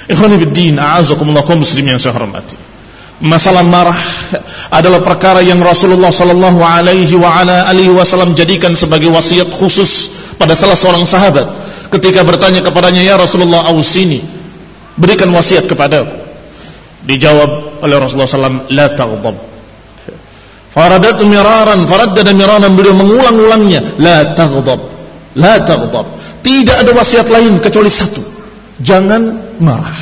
Ikhwani fiddin, a'azakumullah kaum muslimin yang saya hormati. Masalah marah adalah perkara yang Rasulullah sallallahu alaihi wa ala alihi wasallam jadikan sebagai wasiat khusus pada salah seorang sahabat ketika bertanya kepadanya, "Ya Rasulullah, ausini, berikan wasiat kepadaku." Dijawab oleh Rasulullah sallallahu la taghdab. Faradat miraran, faraddada miraran, beliau mengulang-ulangnya, la taghdab, la taghdab. Tidak ada wasiat lain kecuali satu, jangan marah.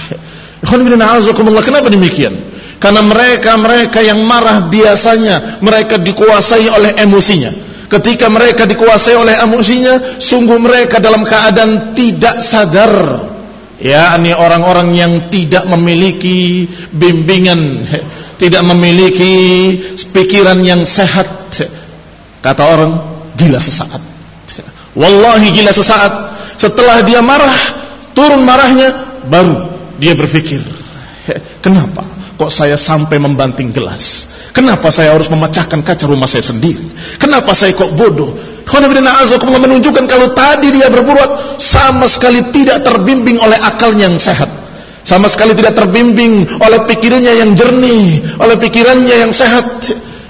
Kenapa demikian? Karena mereka yang marah biasanya mereka dikuasai oleh emosinya. Ketika mereka dikuasai oleh emosinya, sungguh mereka dalam keadaan tidak sadar. Ya, ini orang-orang yang tidak memiliki bimbingan, tidak memiliki pikiran yang sehat. Kata orang, gila sesaat. Wallahi gila sesaat. Setelah dia marah, turun marahnya, baru dia berpikir, kenapa kok saya sampai membanting gelas? Kenapa saya harus memecahkan kaca rumah saya sendiri? Kenapa saya kok bodoh? Menunjukkan kalau tadi dia berbuat sama sekali tidak terbimbing oleh akalnya yang sehat, sama sekali tidak terbimbing oleh pikirannya yang jernih, oleh pikirannya yang sehat.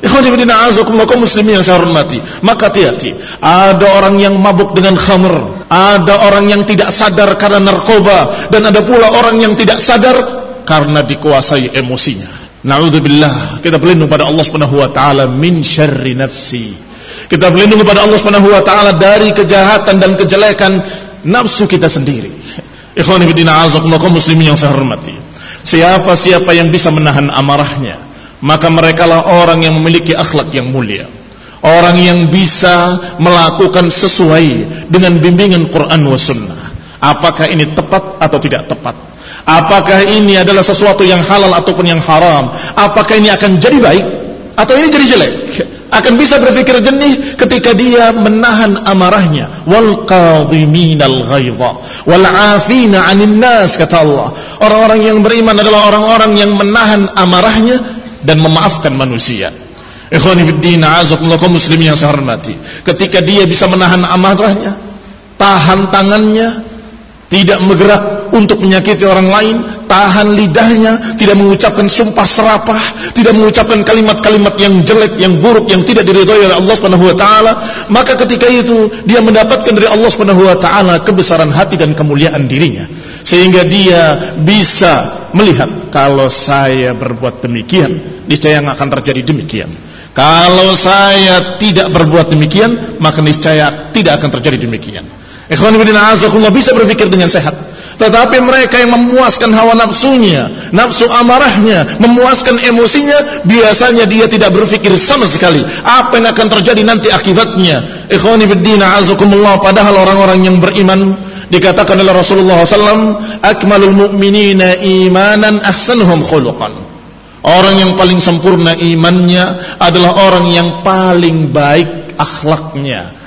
Kaum muslimin yang saya hormati, maka hati-hati. Ada orang yang mabuk dengan khamr, ada orang yang tidak sadar karena narkoba, dan ada pula orang yang tidak sadar karena dikuasai emosinya. Na'udzubillah, kita berlindung pada Allah Subhanahu wa taala min syarri nafsi. Kita berlindung kepada Allah Subhanahu wa taala dari kejahatan dan kejelekan nafsu kita sendiri. Ikhwani fillah, kaum muslimin yang saya hormati. Siapa-siapa yang bisa menahan amarahnya, maka merekalah orang yang memiliki akhlak yang mulia, orang yang bisa melakukan sesuai dengan bimbingan Quran wa Sunnah. Apakah ini tepat atau tidak tepat? Apakah ini adalah sesuatu yang halal ataupun yang haram? Apakah ini akan jadi baik atau ini jadi jelek? Akan bisa berpikir jernih ketika dia menahan amarahnya. Wal qadhiminal ghaidha wal 'afina 'anil nas, kata Allah. Orang-orang yang beriman adalah orang-orang yang menahan amarahnya dan memaafkan manusia. Ikhwani fiddin, a'azakumullah kaum muslimin yang saya hormati. Ketika dia bisa menahan amarahnya, tahan tangannya, tidak bergerak untuk menyakiti orang lain, tahan lidahnya, tidak mengucapkan sumpah serapah, tidak mengucapkan kalimat-kalimat yang jelek, yang buruk, yang tidak diridhai oleh Allah Subhanahu wa taala, maka ketika itu dia mendapatkan dari Allah Subhanahu wa taala kebesaran hati dan kemuliaan dirinya, sehingga dia bisa melihat, kalau saya berbuat demikian, niscaya yang akan terjadi demikian. Kalau saya tidak berbuat demikian, maka niscaya tidak akan terjadi demikian. Ikhwan fillah, azakumullah, bisa berpikir dengan sehat. Tetapi mereka yang memuaskan hawa nafsunya, nafsu amarahnya, memuaskan emosinya, biasanya dia tidak berpikir sama sekali apa yang akan terjadi nanti akibatnya. Ikhwan fillah, azakumullah, padahal orang-orang yang beriman dikatakan oleh Rasulullah SAW, akmalul mu'minina imanan ahsanuhum khuluqan. Orang yang paling sempurna imannya adalah orang yang paling baik akhlaknya,